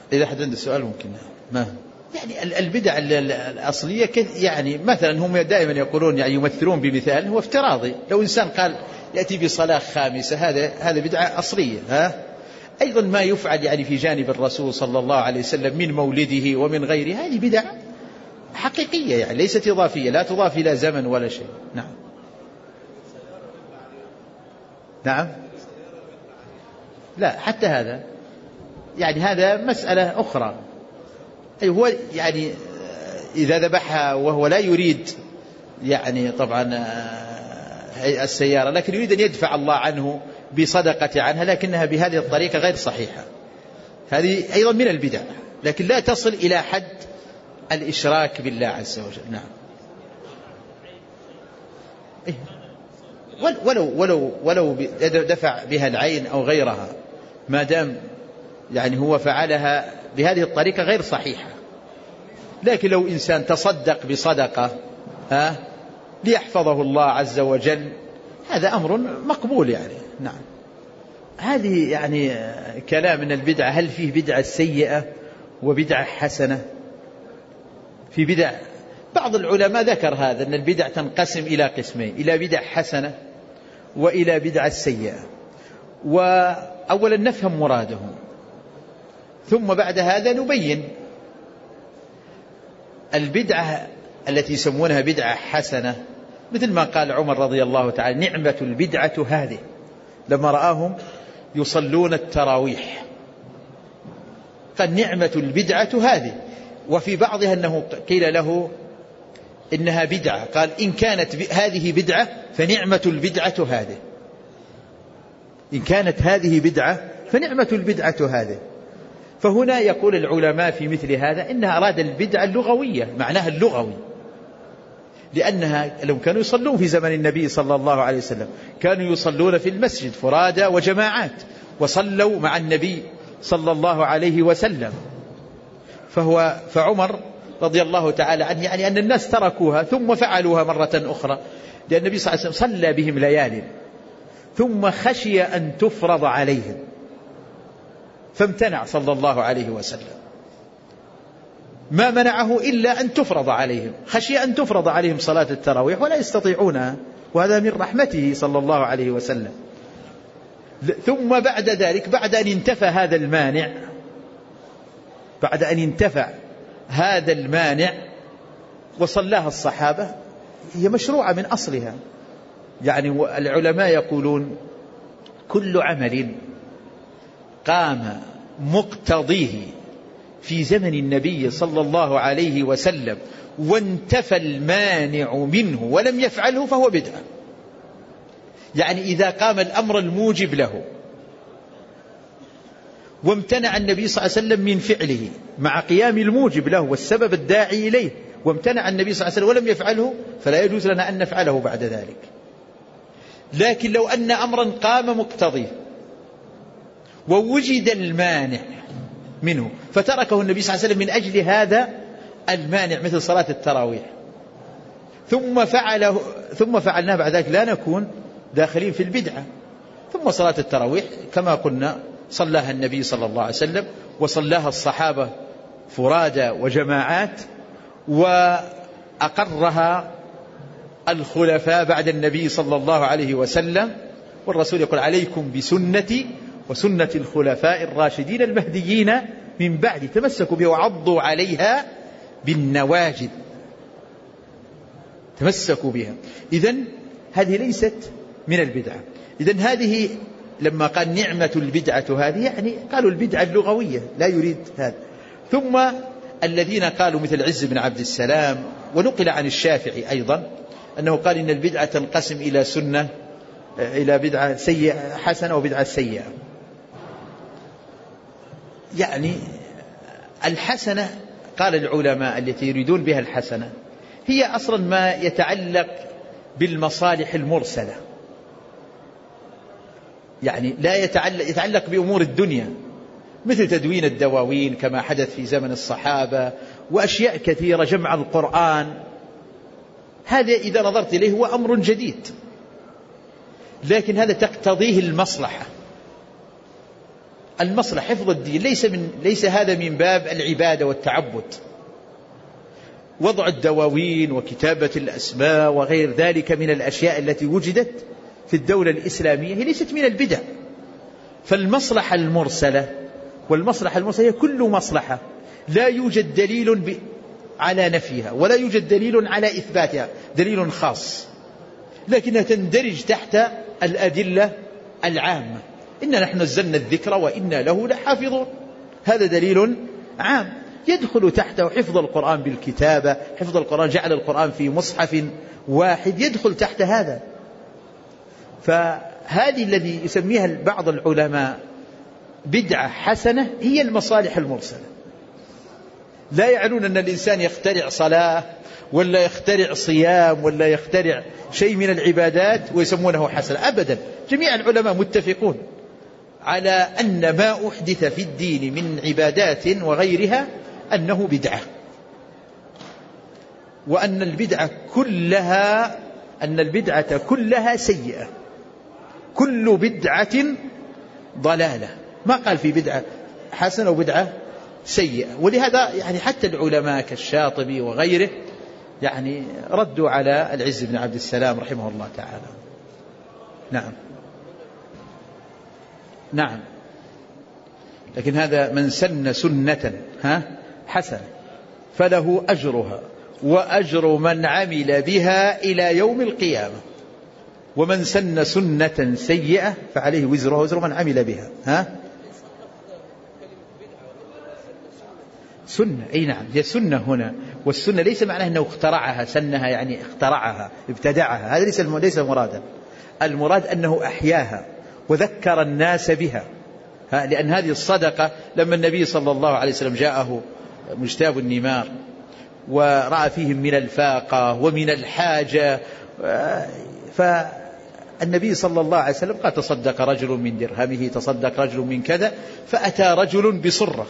إذا حد عنده سؤال ممكن. ما يعني البدع الأصلية يعني مثلا هم دائما يقولون يعني يمثلون بمثال هو افتراضي. لو إنسان قال يأتي بصلاة خامسة هذا بدعة أصلية. أيضا ما يفعل يعني في جانب الرسول صلى الله عليه وسلم من مولده ومن غيره هذه بدع حقيقية يعني ليست إضافية لا تضاف إلى زمن ولا شيء. نعم نعم لا حتى هذا يعني هذا مسألة أخرى. أي هو يعني إذا ذبحها وهو لا يريد يعني طبعا السيارة لكن يريد أن يدفع الله عنه بصدقة عنها لكنها بهذه الطريقة غير صحيحة هذه أيضا من البدع لكن لا تصل إلى حد الإشراك بالله عز وجل. نعم ولو دفع بها العين أو غيرها ما دام يعني هو فعلها بهذه الطريقة غير صحيحة. لكن لو إنسان تصدق بصدقة ليحفظه الله عز وجل هذا أمر مقبول يعني. نعم هذه يعني كلام من البدعة. هل فيه بدعة سيئة وبدعة حسنة؟ في بدع بعض العلماء ذكر هذا أن البدع تنقسم إلى قسمين إلى بدع حسنة وإلى بدعة سيئة. وأولا نفهم مرادهم ثم بعد هذا نبين. البدعة التي يسمونها بدعة حسنة مثل ما قال عمر رضي الله تعالى نعمة البدعة هذه لما رآهم يصلون التراويح قال نعمة البدعة هذه. وفي بعضها أنه قيل له إنها بدعة قال إن كانت هذه بدعة فنعمة البدعة هذه. إن كانت هذه بدعة فنعمة البدعة هذه. فهنا يقول العلماء في مثل هذا إنها أراد البدعة اللغوية معناها اللغوي لأنها لو كانوا يصلون في زمن النبي صلى الله عليه وسلم كانوا يصلون في المسجد فرادى وجماعات وصلوا مع النبي صلى الله عليه وسلم. فعمر رضي الله تعالى عنه يعني أن الناس تركوها ثم فعلوها مرة أخرى لأن النبي صلى الله عليه وسلم صلى بهم ليال ثم خشي أن تفرض عليهم فامتنع صلى الله عليه وسلم. ما منعه إلا أن تفرض عليهم خشي أن تفرض عليهم صلاة التراويح ولا يستطيعونها وهذا من رحمته صلى الله عليه وسلم. ثم بعد ذلك بعد أن انتفى هذا المانع وصلاها الصحابة هي مشروعة من أصلها. يعني العلماء يقولون كل عمل قام مقتضيه في زمن النبي صلى الله عليه وسلم وانتفى المانع منه ولم يفعله فهو بدعة. يعني إذا قام الأمر الموجب له وامتنع النبي صلى الله عليه وسلم من فعله مع قيام الموجب له والسبب الداعي إليه وامتنع النبي صلى الله عليه وسلم ولم يفعله فلا يجوز لنا أن نفعله بعد ذلك. لكن لو أن أمرا قام مقتضيه ووجد المانع منه فتركه النبي صلى الله عليه وسلم من أجل هذا المانع مثل صلاة التراويح ثم فعلناه بعد ذلك لا نكون داخلين في البدعة. ثم صلاة التراويح كما قلنا صلاها النبي صلى الله عليه وسلم وصلاها الصحابة فرادى وجماعات وأقرها الخلفاء بعد النبي صلى الله عليه وسلم. والرسول يقول عليكم بسنتي وسنة الخلفاء الراشدين المهديين من بعد تمسكوا بها وعضوا عليها بالنواجذ تمسكوا بها. إذن هذه ليست من البدعة. إذن هذه لما قال نعمة البدعة هذه يعني قالوا البدعة اللغوية لا يريد هذا. ثم الذين قالوا مثل عز بن عبد السلام ونقل عن الشافعي أيضا أنه قال إن البدعة تنقسم إلى سنة إلى بدعة سيئة حسنة وبدعة سيئة. يعني الحسنة قال العلماء التي يريدون بها الحسنة هي أصلا ما يتعلق بالمصالح المرسلة يعني لا يتعلق بأمور الدنيا مثل تدوين الدواوين كما حدث في زمن الصحابة وأشياء كثيرة جمع القرآن. هذا إذا نظرت إليه هو أمر جديد لكن هذا تقتضيه المصلحة المصلحة حفظ الدين ليس هذا من باب العبادة والتعبد. وضع الدواوين وكتابة الأسماء وغير ذلك من الأشياء التي وجدت في الدولة الإسلامية هي ليست من البدع. فالمصلحة المرسلة والمصلحة المرسلة هي كل مصلحة لا يوجد دليل على نفيها ولا يوجد دليل على إثباتها، دليل خاص، لكنها تندرج تحت الأدلة العامة. إنا نحن نزلنا الذكر وإنا له لحافظون، هذا دليل عام يدخل تحته حفظ القرآن بالكتابة، حفظ القرآن، جعل القرآن في مصحف واحد يدخل تحت هذا. فهذه الذي يسميها بعض العلماء بدعة حسنة هي المصالح المرسلة. لا يعنون أن الإنسان يخترع صلاة ولا يخترع صيام ولا يخترع شيء من العبادات ويسمونه حسنة، أبدا. جميع العلماء متفقون على أن ما أحدث في الدين من عبادات وغيرها أنه بدعة، وأن البدعة كلها سيئة، كل بدعة ضلالة. ما قال في بدعة حسنة وبدعة سيئة. ولهذا يعني حتى العلماء كالشاطبي وغيره يعني ردوا على العز بن عبد السلام رحمه الله تعالى. نعم. لكن هذا من سن سنة حسنة فله أجرها وأجر من عمل بها إلى يوم القيامة، ومن سن سنة سيئة فعليه وزرها وزر من عمل بها. سنة، أي نعم، هي سنة هنا. والسنة ليس معناه أنه اخترعها، سنها يعني اخترعها ابتدعها، هذا ليس مرادا. المراد أنه أحياها وذكر الناس بها. لأن هذه الصدقة لما النبي صلى الله عليه وسلم جاءه مجتاب النمار ورأى فيهم من الفاقة ومن الحاجة، فالنبي صلى الله عليه وسلم قال تصدق رجل من درهمه، تصدق رجل من كذا، فأتى رجل بصرة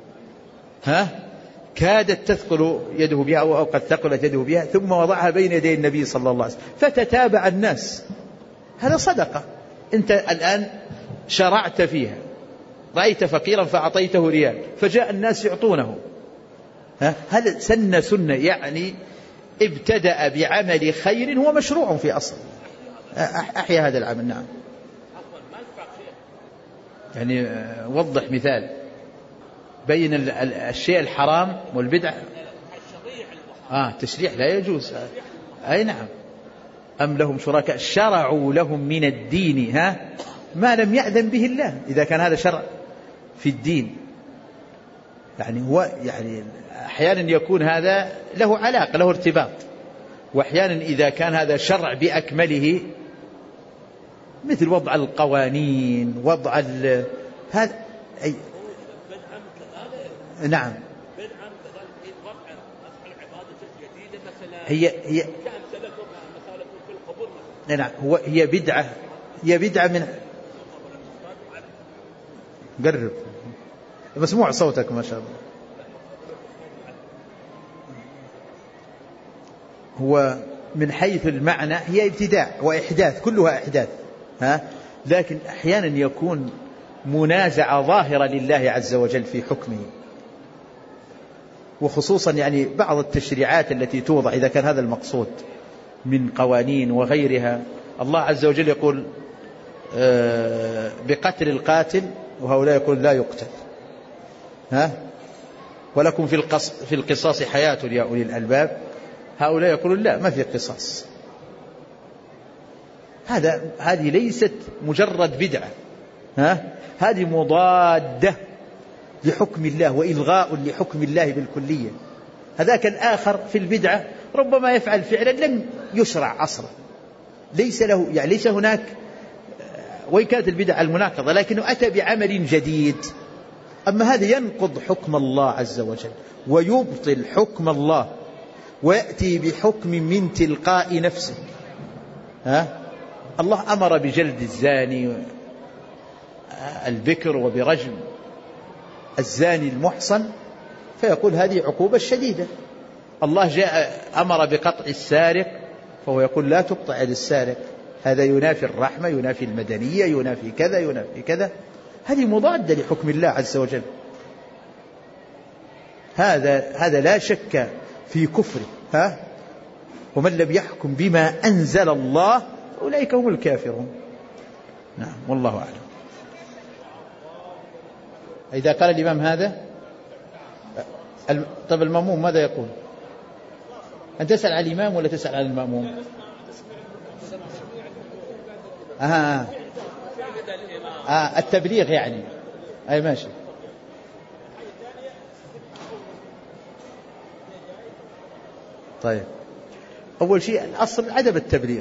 كادت تثقل يده بها أو قد ثقلت يده بها، ثم وضعها بين يدي النبي صلى الله عليه وسلم فتتابع الناس. هذا صدقة، أنت الآن شرعت فيها، رأيت فقيرا فأعطيته ريال فجاء الناس يعطونه. هل سن سنة يعني ابتدأ بعمل خير هو مشروع في أصل، أحيا هذا العمل. نعم. يعني وضح مثال بين الشيء الحرام والبدع. تشريع لا يجوز. أي نعم. أم لهم شركاء شرعوا لهم من الدين ما لم يأذن به الله. إذا كان هذا شرع في الدين يعني هو يعني أحيانا يكون هذا له علاقة، له ارتباط، وأحيانا إذا كان هذا شرع بأكمله مثل وضع القوانين، وضع هذا أي نعم. هي نعم هي بدعة من قرب مسموع صوتك ما شاء الله. هو من حيث المعنى هي ابتداع وإحداث، كلها إحداث، لكن أحيانا يكون منازعة ظاهرة لله عز وجل في حكمه، وخصوصا يعني بعض التشريعات التي توضع إذا كان هذا المقصود من قوانين وغيرها. الله عز وجل يقول بقتل القاتل، وهؤلاء يقول لا يقتل. ولكم في القصاص حياة يا أولي الألباب، هؤلاء يقولون لا، ما في قصاص. هذه ليست مجرد بدعة، هذه مضادة لحكم الله وإلغاء لحكم الله بالكلية. هذاك الآخر في البدعة ربما يفعل فعلا لم يشرع أصلا، ليس له يعني ليس هناك، وإن كانت البدعة المناقضة لكنه أتى بعمل جديد. أما هذا ينقض حكم الله عز وجل ويبطل حكم الله ويأتي بحكم من تلقاء نفسه. الله أمر بجلد الزاني البكر وبرجم الزاني المحصن، فيقول هذه عقوبة شديدة. الله جاء أمر بقطع السارق فهو يقول لا تقطع يد السارق، هذا ينافي الرحمة، ينافي المدنية، ينافي كذا ينافي كذا. هذه مضادة لحكم الله عز وجل. هذا لا شك في كفره. ومن لم يحكم بما أنزل الله أولئك هم الكافرون. نعم والله أعلم. إذا قال الإمام هذا، طب المأموم ماذا يقول؟ أن تسأل عن الإمام ولا تسأل عن المأموم؟ التبليغ يعني. أي ماشي. طيب، أول شيء الأصل عدم التبليغ،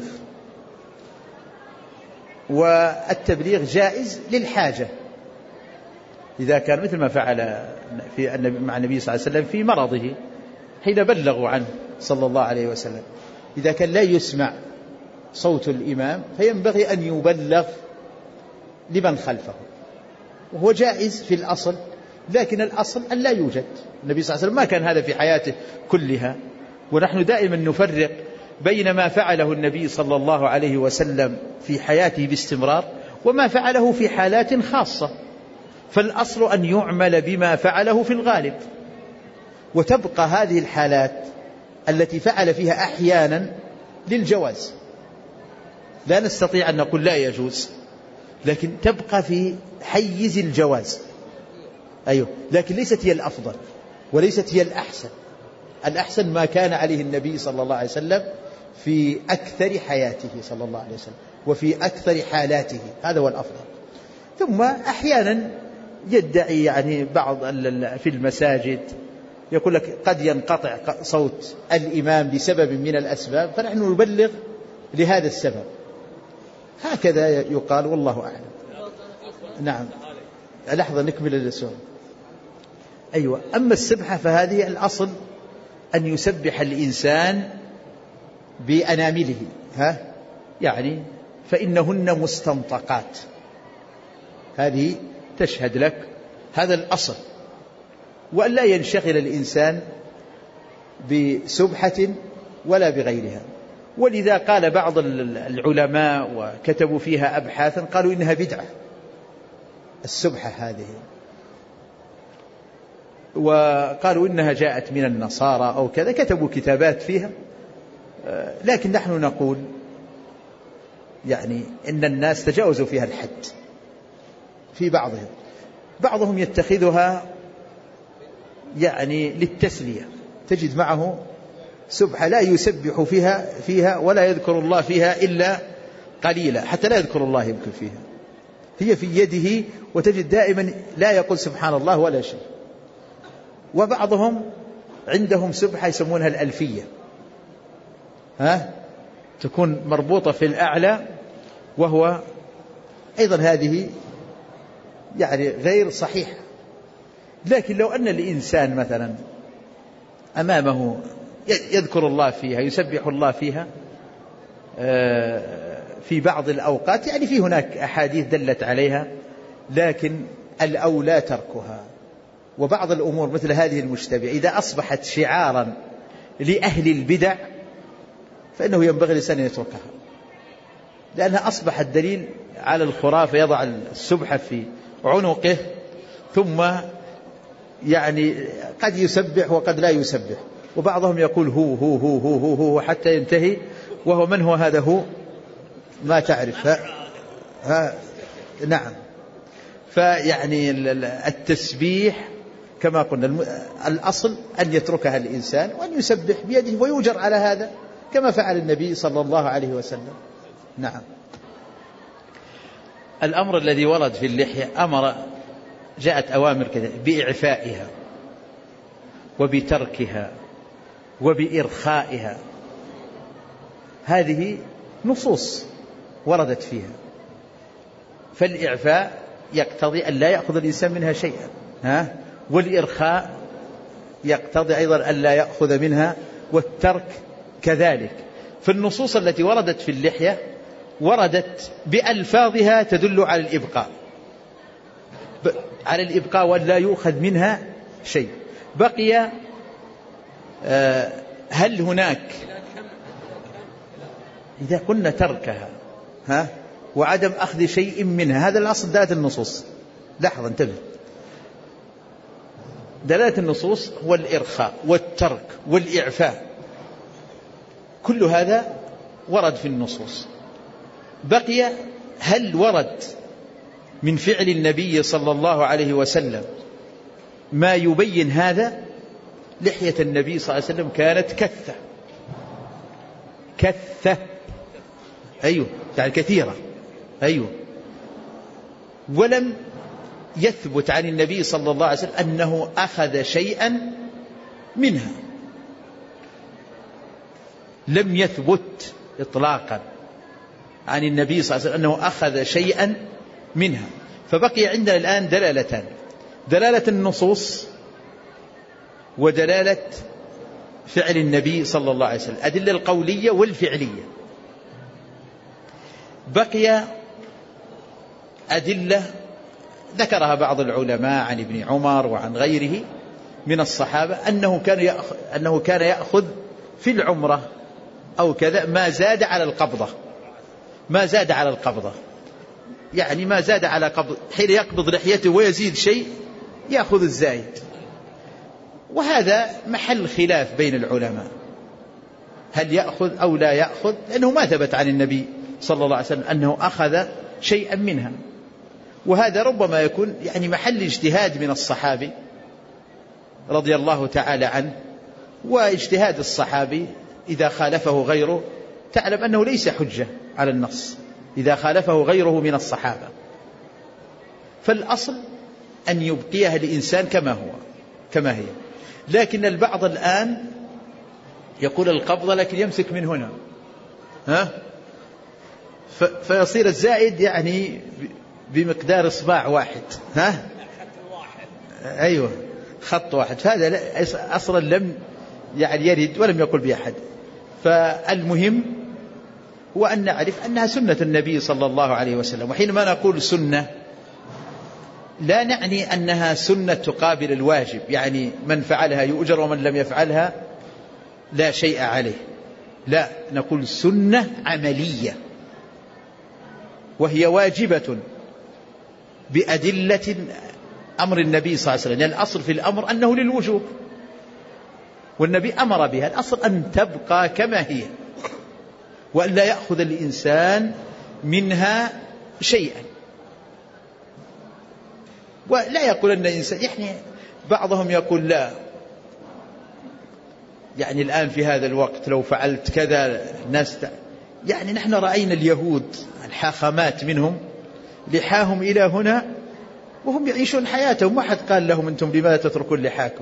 والتبليغ جائز للحاجة إذا كان مثل ما فعل مع النبي صلى الله عليه وسلم في مرضه حين بلغوا عنه صلى الله عليه وسلم. إذا كان لا يسمع صوت الإمام فينبغي أن يبلغ لمن خلفه، وهو جائز في الأصل، لكن الأصل أن لا يوجد. النبي صلى الله عليه وسلم ما كان هذا في حياته كلها، ونحن دائما نفرق بين ما فعله النبي صلى الله عليه وسلم في حياته باستمرار وما فعله في حالات خاصة. فالأصل أن يعمل بما فعله في الغالب، وتبقى هذه الحالات التي فعل فيها أحيانا للجواز، لا نستطيع أن نقول لا يجوز، لكن تبقى في حيز الجواز. أيوه، لكن ليست هي الأفضل وليست هي الأحسن. الأحسن ما كان عليه النبي صلى الله عليه وسلم في أكثر حياته صلى الله عليه وسلم وفي أكثر حالاته، هذا هو الأفضل. ثم أحيانا يدعي يعني بعض في المساجد يقول لك قد ينقطع صوت الإمام لسبب من الأسباب، فنحن نبلغ لهذا السبب، هكذا يقال والله أعلم. نعم، لحظة نكمل السؤال. أيوة، أما السبحة فهذه الأصل أن يسبح الإنسان بأنامله، يعني فإنهن مستنطقات، هذه تشهد لك، هذا الأصل، وأن لا ينشغل الإنسان بسبحة ولا بغيرها. ولذا قال بعض العلماء وكتبوا فيها أبحاثا قالوا إنها بدعة السبحة هذه، وقالوا إنها جاءت من النصارى أو كذا، كتبوا كتابات فيها. لكن نحن نقول يعني إن الناس تجاوزوا فيها الحد في بعضهم يتخذها يعني للتسلية، تجد معه سبحة لا يسبح فيها ولا يذكر الله فيها إلا قليلا، حتى لا يذكر الله يمكن فيها، هي في يده، وتجد دائما لا يقول سبحان الله ولا شيء. وبعضهم عندهم سبحة يسمونها الألفية، تكون مربوطة في الأعلى، وهو أيضا هذه يعني غير صحيحة. لكن لو أن الإنسان مثلا أمامه يذكر الله فيها، يسبح الله فيها في بعض الأوقات، يعني في هناك أحاديث دلت عليها، لكن الأولى تركها. وبعض الأمور مثل هذه المشتبهة إذا أصبحت شعارا لأهل البدع فإنه ينبغي الإنسان أن يتركها، لأنها أصبحت دليل على الخرافة، يضع السبحة في عنقه ثم يعني قد يسبح وقد لا يسبح، وبعضهم يقول هو هو هو هو هو, هو حتى ينتهي، وهو من هو هذا هو ما تعرف. نعم، فيعني التسبيح كما قلنا الأصل أن يتركها الإنسان وأن يسبح بيده ويؤجر على هذا كما فعل النبي صلى الله عليه وسلم. نعم. الأمر الذي ورد في اللحية جاءت أوامر كذا بإعفائها وبتركها وبإرخائها، هذه نصوص وردت فيها. فالإعفاء يقتضي أن لا يأخذ الإنسان منها شيئا، والإرخاء يقتضي أيضا أن لا يأخذ منها، والترك كذلك. فالنصوص التي وردت في اللحية وردت بألفاظها تدل على الإبقاء وأن لا يؤخذ منها شيء. بقي هل هناك إذا كنا تركها وعدم أخذ شيء منها، هذا الأصل دالت النصوص، لحظة انتبه. دلالة النصوص هو الإرخاء والترك والإعفاء، كل هذا ورد في النصوص. بقي هل ورد من فعل النبي صلى الله عليه وسلم ما يبين هذا؟ لحية النبي صلى الله عليه وسلم كانت كثة أيوه يعني كثيرة أيوه. ولم يثبت عن النبي صلى الله عليه وسلم أنه أخذ شيئا منها، لم يثبت إطلاقا عن النبي صلى الله عليه وسلم أنه أخذ شيئا منها. فبقي عندنا الآن دلالتان: دلالة النصوص ودلالة فعل النبي صلى الله عليه وسلم، الأدلة القولية والفعلية. بقي أدلة ذكرها بعض العلماء عن ابن عمر وعن غيره من الصحابة أنه كان يأخذ في العمرة أو كذا ما زاد على القبضة، يعني ما زاد على قبض، حين يقبض لحيته ويزيد شيء يأخذ الزايد. وهذا محل خلاف بين العلماء، هل يأخذ أو لا يأخذ، لأنه ما ثبت عن النبي صلى الله عليه وسلم أنه أخذ شيئا منها. وهذا ربما يكون يعني محل اجتهاد من الصحابي رضي الله تعالى عنه، واجتهاد الصحابي إذا خالفه غيره تعلم أنه ليس حجة على النص إذا خالفه غيره من الصحابة. فالأصل أن يبقيها الإنسان كما هي. لكن البعض الآن يقول القبضة لكن يمسك من هنا فيصير الزائد يعني بمقدار إصبع واحد أيوة خط واحد. فهذا أصلا لم يعني يرد ولم يقل بأحد. فالمهم هو أن نعرف أنها سنة النبي صلى الله عليه وسلم. وحينما نقول سنة لا نعني أنها سنة تقابل الواجب، يعني من فعلها يؤجر ومن لم يفعلها لا شيء عليه، لا، نقول سنة عملية وهي واجبة بأدلة أمر النبي صلى الله عليه وسلم. يعني الأصل في الأمر أنه للوجوب والنبي أمر بها، الأصل أن تبقى كما هي وأن لا يأخذ الإنسان منها شيئا. ولا يقول أن الإنسان يعني بعضهم يقول لا، يعني الآن في هذا الوقت لو فعلت كذا الناس يعني نحن رأينا اليهود الحاخامات منهم لحاهم إلى هنا وهم يعيشون حياتهم، ما حد قال لهم أنتم لماذا تتركون لحاكم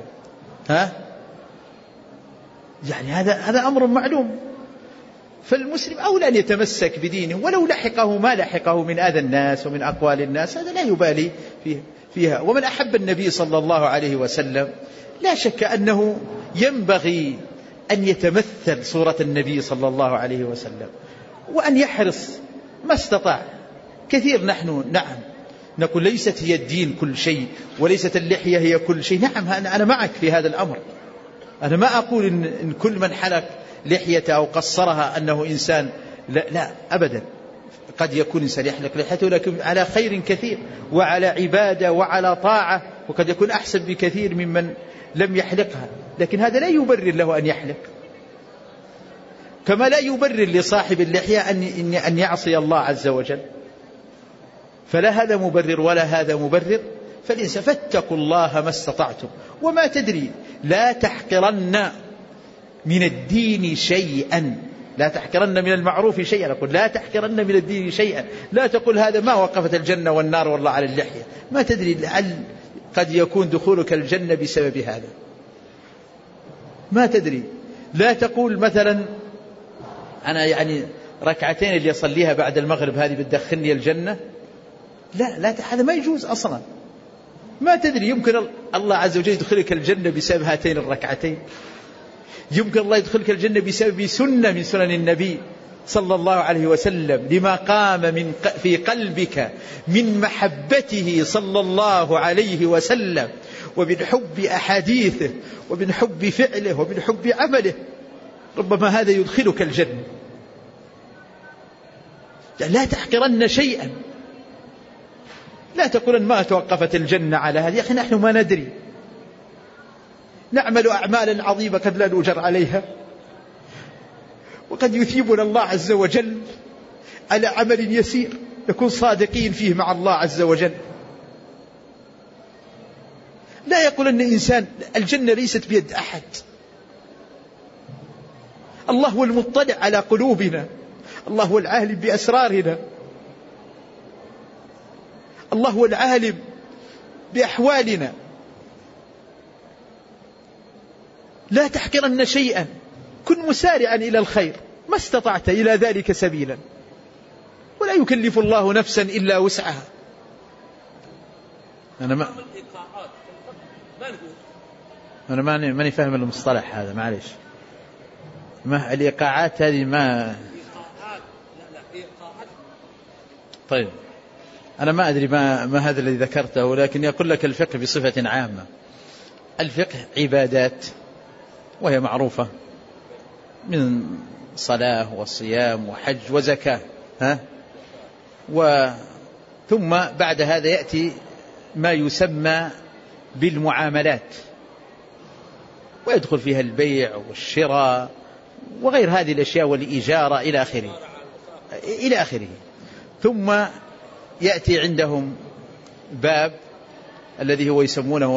يعني هذا أمر معلوم. فالمسلم أولى أن يتمسك بدينه ولو لحقه ما لحقه من أذى الناس ومن أقوال الناس، هذا لا يبالي فيها. ومن أحب النبي صلى الله عليه وسلم لا شك أنه ينبغي أن يتمثل صورة النبي صلى الله عليه وسلم وأن يحرص ما استطاع. كثير نحن نعم نقول ليست هي الدين كل شيء وليست اللحية هي كل شيء، نعم أنا معك في هذا الأمر. أنا ما أقول إن كل من حلق لحيته أو قصرها أنه إنسان، لا أبدا، قد يكون إنسان يحلق لحيته لكن على خير كثير وعلى عبادة وعلى طاعة، وقد يكون أحسن بكثير ممن لم يحلقها. لكن هذا لا يبرر له أن يحلق، كما لا يبرر لصاحب اللحية أن يعصي الله عز وجل. فلا هذا مبرر ولا هذا مبرر. فالإنسان فاتقوا الله ما استطعتم وما تدري، لا تحقرن من الدين شيئا، لا تحقرن من المعروف شيئا. أقول لا تحقرن من الدين شيئا، لا تقول هذا ما وقفت الجنة والنار والله على اللحية، ما تدري لعل قد يكون دخولك الجنة بسبب هذا، ما تدري. لا تقول مثلا أنا يعني ركعتين اللي يصليها بعد المغرب هذه بتدخلني الجنة، لا هذا ما يجوز أصلا. ما تدري يمكن الله عز وجل يدخلك الجنة بسبب هاتين الركعتين، يمكن الله يدخلك الجنة بسبب سنة من سنن النبي صلى الله عليه وسلم لما قام في قلبك من محبته صلى الله عليه وسلم ومن حب أحاديثه ومن حب فعله ومن حب عمله، ربما هذا يدخلك الجنة. لا تحقرن شيئا. لا تقول أن ما توقفت الجنة على هذه. يا أخي نحن ما ندري، نعمل أعمالا عظيمة قد لا نؤجر عليها، وقد يثيبنا الله عز وجل على عمل يسير نكون صادقين فيه مع الله عز وجل. لا يقول أن إنسان الجنة ليست بيد أحد. الله هو المطلع على قلوبنا، الله هو العالم بأسرارنا، الله هو العالم بأحوالنا. لا تحقرن شيئا، كن مسارعا إلى الخير ما استطعت إلى ذلك سبيلا، ولا يكلف الله نفسا إلا وسعها. أنا ماني فاهم المصطلح هذا، معليش. ما الإيقاعات هذه؟ ما طيب أنا ما أدري ما هذا الذي ذكرته، لكن يقول لك الفقه بصفة عامة. الفقه عبادات وهي معروفة من صلاة وصيام وحج وزكاة، ثم بعد هذا يأتي ما يسمى بالمعاملات، ويدخل فيها البيع والشراء وغير هذه الأشياء والإجارة إلى آخره. ثم يأتي عندهم باب الذي هو يسمونه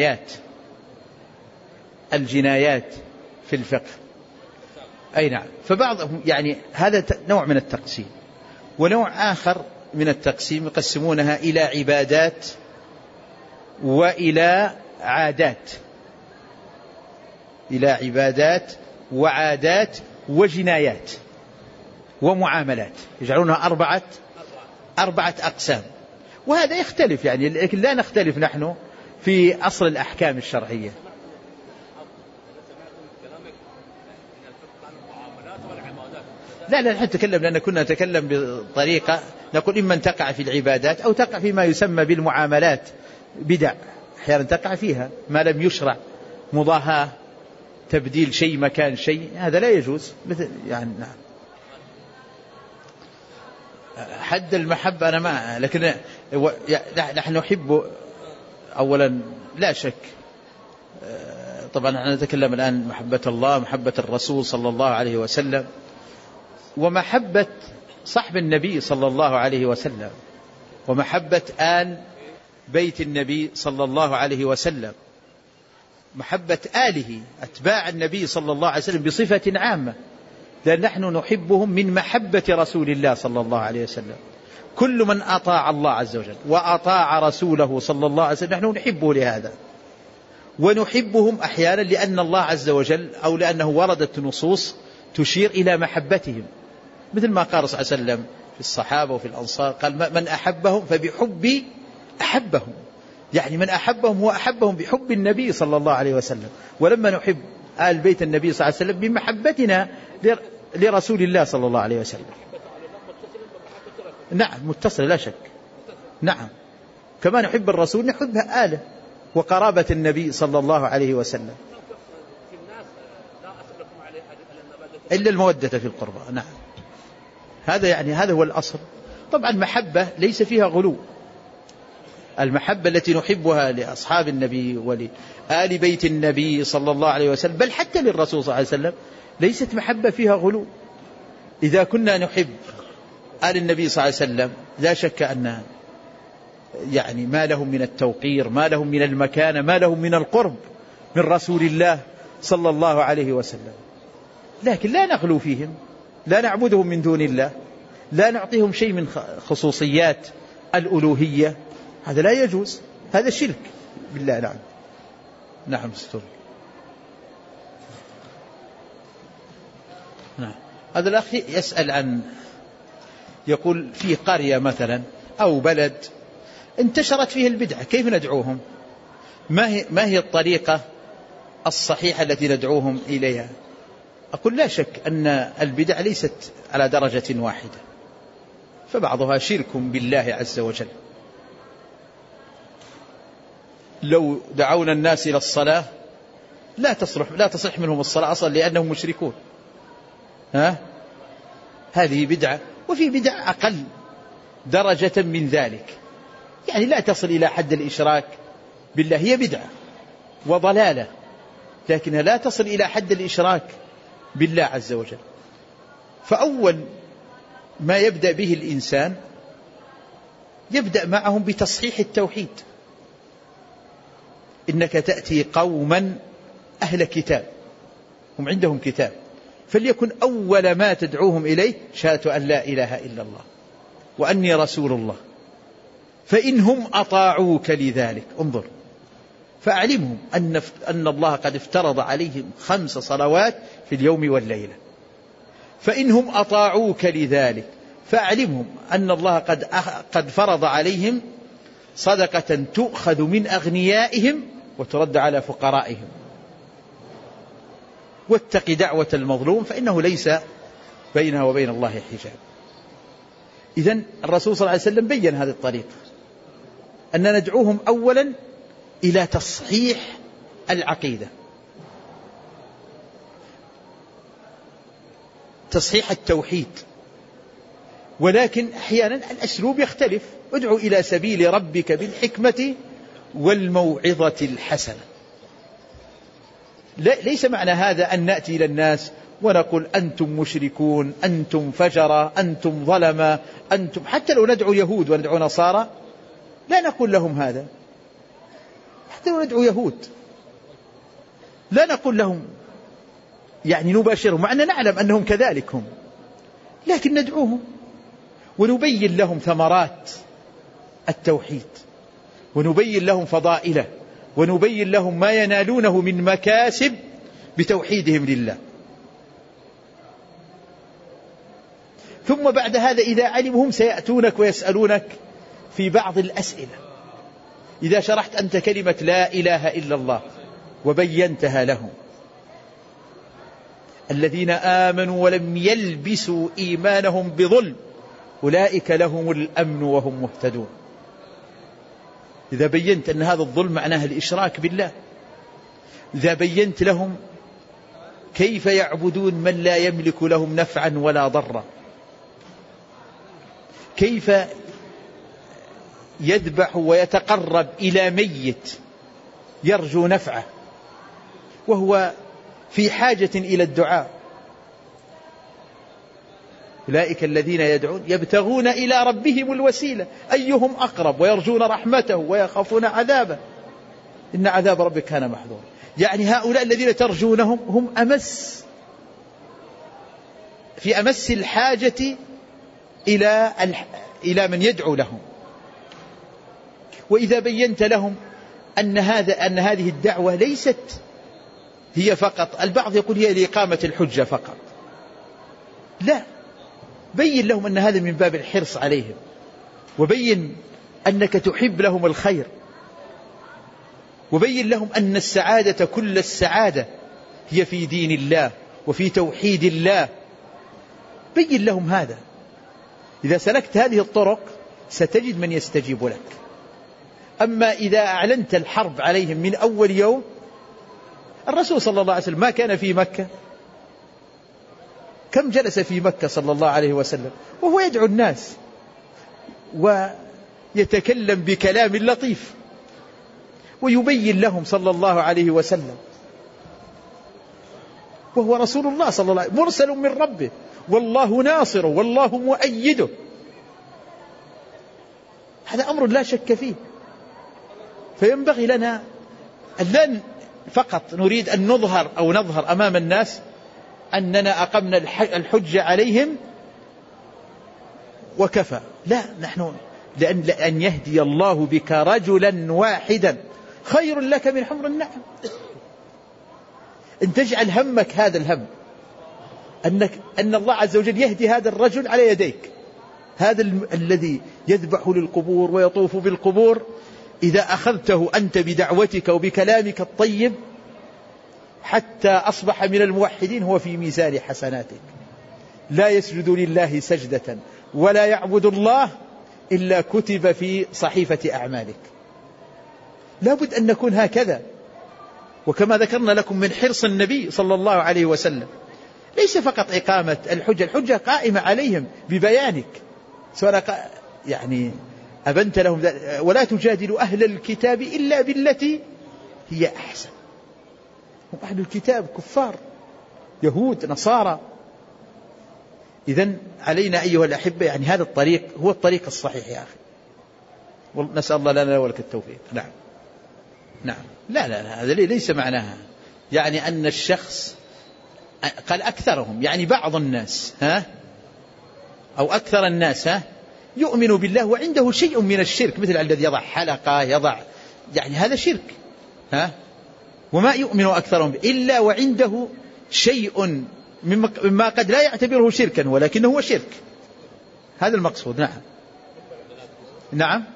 الجنايات في الفقه. أي نعم. فبعضهم يعني هذا نوع من التقسيم، ونوع آخر من التقسيم يقسمونها إلى عبادات وإلى عادات، إلى عبادات وعادات وجنايات ومعاملات، يجعلونها أربعة أقسام. وهذا يختلف يعني، لكن لا نختلف نحن في أصل الأحكام الشرعية. لا نحن نتكلم، لأن كنا نتكلم بطريقة نقول إما أن تقع في العبادات أو تقع فيما يسمى بالمعاملات، بدع أحيانا تقع فيها ما لم يشرع، مضاهاة، تبديل شيء مكان شيء، هذا لا يجوز. مثل يعني نعم حد المحبة أنا ما، لكن نحن نحب أولا لا شك. طبعا نحن نتكلم الآن محبة الله، محبة الرسول صلى الله عليه وسلم، ومحبة صحب النبي صلى الله عليه وسلم، ومحبة آل بيت النبي صلى الله عليه وسلم، محبة آله أتباع النبي صلى الله عليه وسلم بصفة عامة، لأن نحن نحبهم من محبة رسول الله صلى الله عليه وسلم. كل من أطاع الله عز وجل وأطاع رسوله صلى الله عليه وسلم نحن نحبه لهذا، ونحبهم أحيانا لأن الله عز وجل أو لأنه وردت نصوص تشير إلى محبتهم، مثل ما قال صلى الله عليه وسلم في الصحابة وفي الأنصار، قال من أحبهم فبحبي أحبهم، يعني من أحبهم هو أحبهم بحب النبي صلى الله عليه وسلم. ولما نحب آل بيت النبي صلى الله عليه وسلم بمحبتنا لرسول الله صلى الله عليه وسلم. نعم متصل لا شك. نعم كما نحب الرسول نحب آله وقرابة النبي صلى الله عليه وسلم، إلا المودة في القربى. نعم هذا يعني هذا هو الأصل. طبعا محبة ليس فيها غلو، المحبة التي نحبها لأصحاب النبي ولآل بيت النبي صلى الله عليه وسلم، بل حتى للرسول صلى الله عليه وسلم ليست محبة فيها غلو. إذا كنا نحب آل النبي صلى الله عليه وسلم لا شك أن يعني ما لهم من التوقير، ما لهم من المكانة، ما لهم من القرب من رسول الله صلى الله عليه وسلم، لكن لا نغلو فيهم، لا نعبدهم من دون الله، لا نعطيهم شيء من خصوصيات الألوهية، هذا لا يجوز، هذا شرك بالله. نعم نعم ستر. نعم هذا الأخ يسأل عن، يقول في قرية مثلا أو بلد انتشرت فيه البدعة، كيف ندعوهم؟ ما هي الطريقة الصحيحة التي ندعوهم إليها؟ أقول لا شك أن البدع ليست على درجة واحدة، فبعضها شرك بالله عز وجل. لو دعونا الناس إلى الصلاة لا تصح منهم الصلاة أصلا لأنهم مشركون، هذه بدعة. وفي بدع أقل درجة من ذلك، يعني لا تصل إلى حد الإشراك بالله، هي بدعة وضلالة، لكنها لا تصل إلى حد الإشراك بالله عز وجل. فأول ما يبدأ به الإنسان يبدأ معهم بتصحيح التوحيد. إنك تأتي قوما أهل كتاب، هم عندهم كتاب، فليكن أول ما تدعوهم إليه شهادة أن لا إله إلا الله وأني رسول الله، فإنهم أطاعوك لذلك انظر، فأعلمهم أن الله قد افترض عليهم 5 صلوات في اليوم والليلة، فإنهم أطاعوك لذلك فأعلمهم أن الله قد فرض عليهم صدقة تؤخذ من أغنيائهم وترد على فقرائهم، واتق دعوة المظلوم فإنه ليس بينها وبين الله حجاب. إذن الرسول صلى الله عليه وسلم بيّن هذه الطريقة، أن ندعوهم أولا إلى تصحيح العقيدة، تصحيح التوحيد، ولكن أحيانا الأسلوب يختلف. ادعو إلى سبيل ربك بالحكمة والموعظة الحسنة. ليس معنى هذا أن نأتي إلى الناس ونقول أنتم مشركون، أنتم فجرة، أنتم ظلمة، أنتم، حتى لو ندعو يهود وندعو نصارى لا نقول لهم هذا، حتى لو ندعو يهود لا نقول لهم يعني نباشرهم، مع أننا نعلم أنهم كذلك هم، لكن ندعوهم ونبين لهم ثمرات التوحيد، ونبين لهم فضائله، ونبين لهم ما ينالونه من مكاسب بتوحيدهم لله. ثم بعد هذا إذا علمهم سيأتونك ويسألونك في بعض الأسئلة. إذا شرحت أنت كلمة لا إله إلا الله وبينتها لهم، الذين آمنوا ولم يلبسوا إيمانهم بظلم أولئك لهم الأمن وهم مهتدون. إذا بينت أن هذا الظلم معناه الإشراك بالله، إذا بينت لهم كيف يعبدون من لا يملك لهم نفعا ولا ضرا، كيف يذبح ويتقرب إلى ميت يرجو نفعه وهو في حاجة إلى الدعاء، أولئك الذين يدعون يبتغون إلى ربهم الوسيلة أيهم أقرب ويرجون رحمته ويخافون عذابه إن عذاب ربك كان محذورا. يعني هؤلاء الذين ترجونهم هم في أمس الحاجة إلى من يدعو لهم. وإذا بينت لهم أن هذه الدعوة ليست هي فقط، البعض يقول هي لإقامة الحجة فقط، لا، بين لهم أن هذا من باب الحرص عليهم، وبين أنك تحب لهم الخير، وبين لهم أن السعادة كل السعادة هي في دين الله وفي توحيد الله. بين لهم هذا. إذا سلكت هذه الطرق ستجد من يستجيب لك. أما إذا أعلنت الحرب عليهم من أول يوم، الرسول صلى الله عليه وسلم ما كان في مكة، كم جلس في مكة صلى الله عليه وسلم وهو يدعو الناس ويتكلم بكلام لطيف ويبين لهم صلى الله عليه وسلم، وهو رسول الله صلى الله عليه وسلم مرسل من ربه، والله ناصره والله مؤيده. هذا أمر لا شك فيه. فينبغي لنا أن لا فقط نريد أن نظهر أمام الناس أننا أقمنا الحجة عليهم وكفى، لا، نحن لأن يهدي الله بك رجلا واحدا خير لك من حمر النعم. أن تجعل همك هذا الهم، أن الله عز وجل يهدي هذا الرجل على يديك، هذا الذي يذبح للقبور ويطوف بالقبور، إذا أخذته أنت بدعوتك وبكلامك الطيب حتى أصبح من الموحدين هو في ميزان حسناتك، لا يسجد لله سجدة ولا يعبد الله إلا كتب في صحيفة أعمالك. لا بد أن نكون هكذا. وكما ذكرنا لكم من حرص النبي صلى الله عليه وسلم ليس فقط إقامة الحجة قائمة عليهم ببيانك، سواء يعني أبنت لهم ولا تجادل أهل الكتاب إلا بالتي هي أحسن. هم أهل الكتاب كفار، يهود نصارى. إذن علينا أيها الأحبة يعني هذا الطريق هو الطريق الصحيح يا أخي، نسأل الله لنا ولك التوفيق. نعم نعم. لا هذا ليس معناها يعني أن الشخص قال أكثرهم، يعني بعض الناس أو أكثر الناس يؤمن بالله وعنده شيء من الشرك، مثل الذي يضع حلقة يضع، يعني هذا شرك. وما يؤمن أكثرهم إلا وعنده شيء مما قد لا يعتبره شركا ولكنه هو شرك. هذا المقصود. نعم نعم.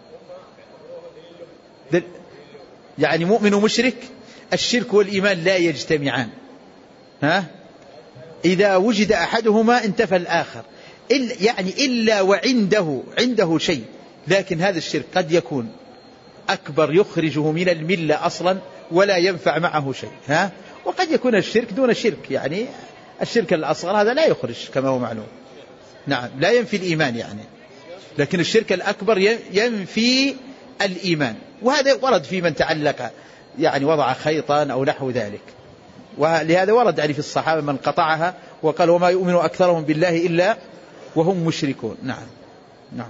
يعني مؤمن ومشرك، الشرك والإيمان لا يجتمعان، إذا وجد أحدهما انتفى الآخر، يعني إلا عنده شيء، لكن هذا الشرك قد يكون أكبر يخرجه من الملة أصلا ولا ينفع معه شيء، وقد يكون الشرك دون شرك، يعني الشرك الأصغر هذا لا يخرج كما هو معلوم. نعم لا ينفي الإيمان يعني، لكن الشرك الأكبر ينفي الإيمان، وهذا ورد في من تعلق يعني وضع خيطا أو نحو ذلك، ولهذا ورد يعني في الصحابة من قطعها وقال وما يؤمن أكثرهم بالله إلا وهم مشركون. نعم نعم.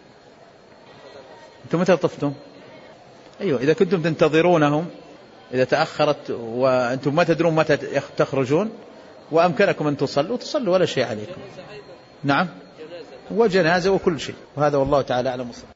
أنتم متى طفتم؟ أيوة إذا كنتم تنتظرونهم، إذا تأخرت وأنتم ما تدرون متى تخرجون وأمكنكم أن تصلوا ولا شيء عليكم. نعم وجنازة وكل شيء، وهذا والله تعالى أعلم.